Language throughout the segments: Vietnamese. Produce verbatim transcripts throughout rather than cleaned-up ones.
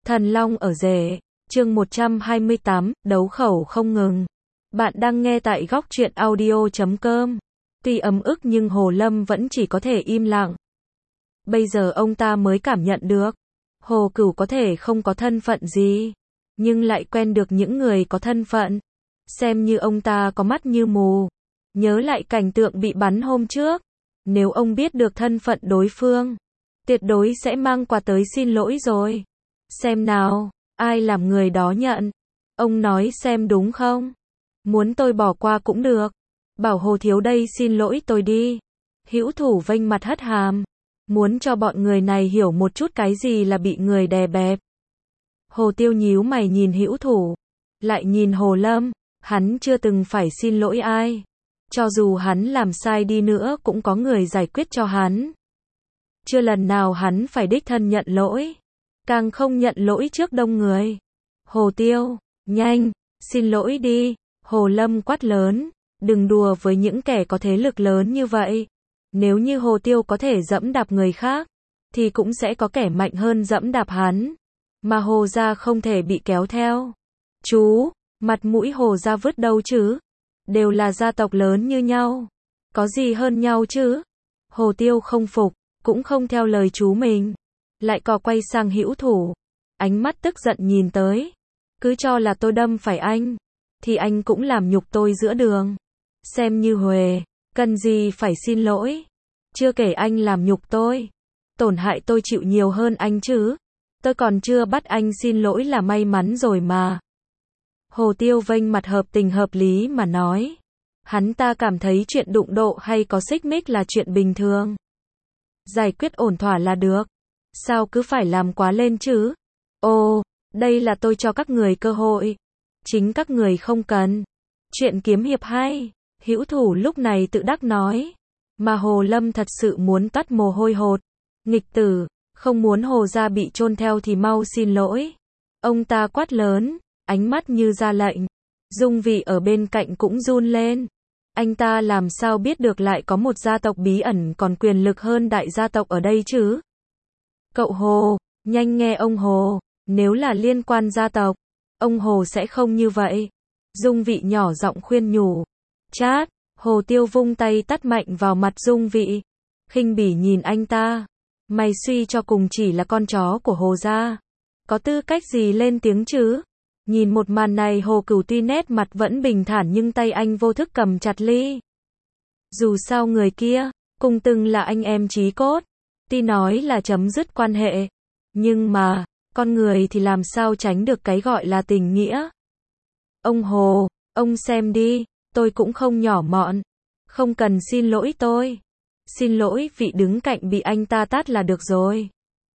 Thần Long ở rể, chương một trăm hai mươi tám, đấu khẩu không ngừng. Bạn đang nghe tại góc truyện audio chấm com. Tuy ấm ức nhưng Hồ Lâm vẫn chỉ có thể im lặng. Bây giờ ông ta mới cảm nhận được, Hồ Cửu có thể không có thân phận gì, nhưng lại quen được những người có thân phận. Xem như ông ta có mắt như mù. Nhớ lại cảnh tượng bị bắn hôm trước, nếu ông biết được thân phận đối phương, tuyệt đối sẽ mang quà tới xin lỗi rồi. Xem nào, ai làm người đó nhận. Ông nói xem đúng không? Muốn tôi bỏ qua cũng được. Bảo Hồ thiếu đây xin lỗi tôi đi. Hữu Thủ vênh mặt hất hàm, muốn cho bọn người này hiểu một chút cái gì là bị người đè bẹp. Hồ Tiêu nhíu mày nhìn Hữu Thủ, lại nhìn Hồ Lâm, hắn chưa từng phải xin lỗi ai. Cho dù hắn làm sai đi nữa cũng có người giải quyết cho hắn. Chưa lần nào hắn phải đích thân nhận lỗi, càng không nhận lỗi trước đông người. Hồ Tiêu, nhanh, xin lỗi đi. Hồ Lâm quát lớn, đừng đùa với những kẻ có thế lực lớn như vậy. Nếu như Hồ Tiêu có thể dẫm đạp người khác, thì cũng sẽ có kẻ mạnh hơn dẫm đạp hắn. Mà Hồ gia không thể bị kéo theo. Chú, mặt mũi Hồ gia vứt đâu chứ? Đều là gia tộc lớn như nhau. Có gì hơn nhau chứ? Hồ Tiêu không phục, cũng không theo lời chú mình. Lại cò quay sang Hữu Thủ, ánh mắt tức giận nhìn tới. Cứ cho là tôi đâm phải anh, thì anh cũng làm nhục tôi giữa đường. Xem như huề, cần gì phải xin lỗi. Chưa kể anh làm nhục tôi, tổn hại tôi chịu nhiều hơn anh chứ. Tôi còn chưa bắt anh xin lỗi là may mắn rồi mà. Hồ Tiêu vênh mặt hợp tình hợp lý mà nói. Hắn ta cảm thấy chuyện đụng độ hay có xích mích là chuyện bình thường. Giải quyết ổn thỏa là được. Sao cứ phải làm quá lên chứ? Ồ, đây là tôi cho các người cơ hội. Chính các người không cần. Chuyện kiếm hiệp hay. Hữu Thủ lúc này tự đắc nói. Mà Hồ Lâm thật sự muốn tắt mồ hôi hột. Nghịch tử, không muốn Hồ gia bị chôn theo thì mau xin lỗi. Ông ta quát lớn, ánh mắt như ra lệnh. Dung Vị ở bên cạnh cũng run lên. Anh ta làm sao biết được lại có một gia tộc bí ẩn còn quyền lực hơn đại gia tộc ở đây chứ? Cậu Hồ, nhanh nghe ông Hồ, nếu là liên quan gia tộc, ông Hồ sẽ không như vậy. Dung Vị nhỏ giọng khuyên nhủ. Chát, Hồ Tiêu vung tay tát mạnh vào mặt Dung Vị. Khinh bỉ nhìn anh ta. Mày suy cho cùng chỉ là con chó của Hồ gia. Có tư cách gì lên tiếng chứ? Nhìn một màn này Hồ Cửu tuy nét mặt vẫn bình thản nhưng tay anh vô thức cầm chặt ly. Dù sao người kia, cùng từng là anh em chí cốt. Tuy nói là chấm dứt quan hệ, nhưng mà, con người thì làm sao tránh được cái gọi là tình nghĩa. Ông Hồ, ông xem đi, tôi cũng không nhỏ mọn. Không cần xin lỗi tôi. Xin lỗi vị đứng cạnh bị anh ta tát là được rồi.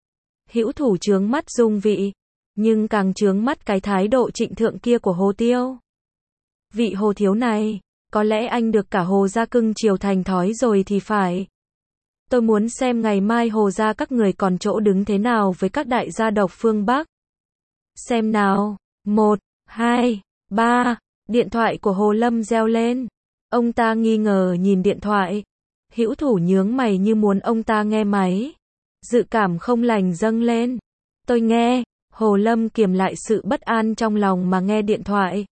Hữu Thủ trướng mắt Dung Vị, nhưng càng trướng mắt cái thái độ trịnh thượng kia của Hồ Tiêu. Vị Hồ thiếu này, có lẽ anh được cả Hồ gia cưng chiều thành thói rồi thì phải. Tôi muốn xem ngày mai Hồ gia các người còn chỗ đứng thế nào với các đại gia tộc phương Bắc. Xem nào, một, hai, ba, điện thoại của Hồ Lâm reo lên. Ông ta nghi ngờ nhìn điện thoại. Hữu Thủ nhướng mày như muốn ông ta nghe máy. Dự cảm không lành dâng lên. Tôi nghe. Hồ Lâm kiềm lại sự bất an trong lòng mà nghe điện thoại.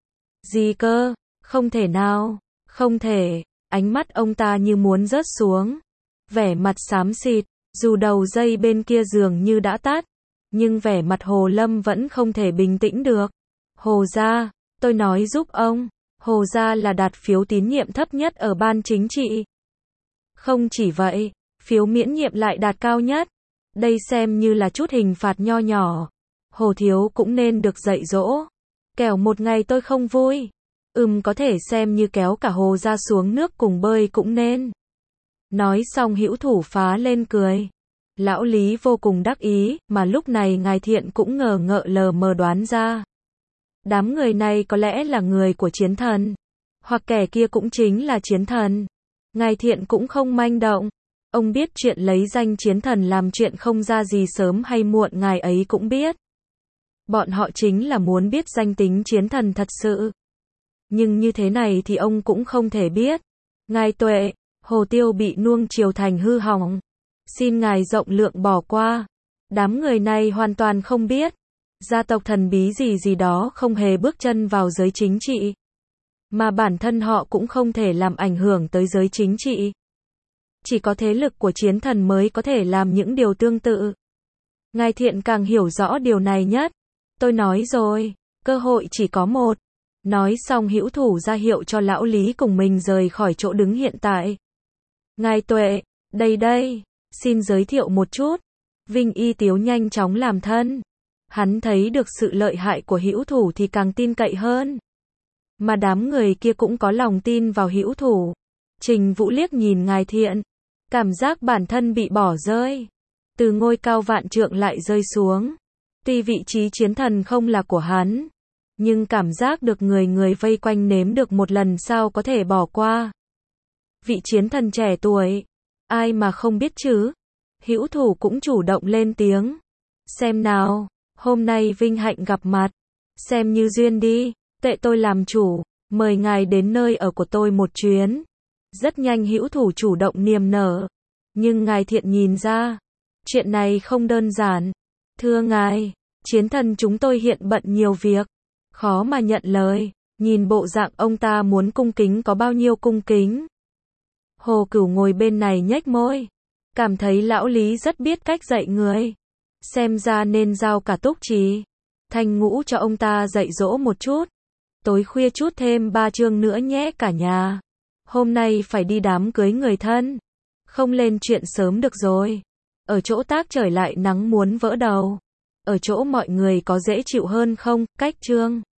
Gì cơ? Không thể nào. Không thể. Ánh mắt ông ta như muốn rớt xuống. Vẻ mặt xám xịt. Dù đầu dây bên kia dường như đã tắt, nhưng vẻ mặt Hồ Lâm vẫn không thể bình tĩnh được. Hồ gia, tôi nói giúp ông. Hồ gia là đạt phiếu tín nhiệm thấp nhất ở ban chính trị. Không chỉ vậy, phiếu miễn nhiệm lại đạt cao nhất. Đây xem như là chút hình phạt nho nhỏ. Hồ thiếu cũng nên được dạy dỗ. Kẻo một ngày tôi không vui. Ừm có thể xem như kéo cả Hồ gia xuống nước cùng bơi cũng nên. Nói xong Hữu Thủ phá lên cười. Lão Lý vô cùng đắc ý, mà lúc này ngài Thiện cũng ngờ ngợ lờ mờ đoán ra. Đám người này có lẽ là người của chiến thần. Hoặc kẻ kia cũng chính là chiến thần. Ngài Thiện cũng không manh động. Ông biết chuyện lấy danh chiến thần làm chuyện không ra gì sớm hay muộn ngài ấy cũng biết. Bọn họ chính là muốn biết danh tính chiến thần thật sự. Nhưng như thế này thì ông cũng không thể biết. Ngài Tuệ, Hồ Tiêu bị nuông chiều thành hư hỏng. Xin ngài rộng lượng bỏ qua. Đám người này hoàn toàn không biết. gia tộc thần bí gì gì đó không hề bước chân vào giới chính trị. Mà bản thân họ cũng không thể làm ảnh hưởng tới giới chính trị. Chỉ có thế lực của chiến thần mới có thể làm những điều tương tự. Ngài Thiện càng hiểu rõ điều này nhất. Tôi nói rồi, cơ hội chỉ có một. Nói xong Hữu Thủ ra hiệu cho lão Lý cùng mình rời khỏi chỗ đứng hiện tại. Ngài Tuệ, đây đây, xin giới thiệu một chút. Vinh Y Tiếu nhanh chóng làm thân. Hắn thấy được sự lợi hại của Hữu Thủ thì càng tin cậy hơn. Mà đám người kia cũng có lòng tin vào Hữu Thủ. Trình Vũ liếc nhìn Ngài Thiện, cảm giác bản thân bị bỏ rơi. Từ ngôi cao vạn trượng lại rơi xuống. Tuy vị trí chiến thần không là của hắn, nhưng cảm giác được người người vây quanh nếm được một lần sao có thể bỏ qua. Vị chiến thần trẻ tuổi, ai mà không biết chứ. Hữu Thủ cũng chủ động lên tiếng. Xem nào, hôm nay vinh hạnh gặp mặt. Xem như duyên đi, tệ tôi làm chủ, mời ngài đến nơi ở của tôi một chuyến. Rất nhanh Hữu Thủ chủ động niềm nở. Nhưng Ngài Thiện nhìn ra, chuyện này không đơn giản. Thưa ngài, chiến thần chúng tôi hiện bận nhiều việc, khó mà nhận lời. Nhìn bộ dạng ông ta muốn cung kính có bao nhiêu cung kính. Hồ Cửu ngồi bên này nhếch môi, cảm thấy lão Lý rất biết cách dạy người. Xem ra nên giao cả Túc Trì, Thanh Ngũ cho ông ta dạy dỗ một chút. Tối khuya chút thêm ba chương nữa nhé cả nhà. Hôm nay phải đi đám cưới người thân, không lên chuyện sớm được rồi. Ở chỗ tác trời lại nắng muốn vỡ đầu. Ở chỗ mọi người có dễ chịu hơn không? Cách chương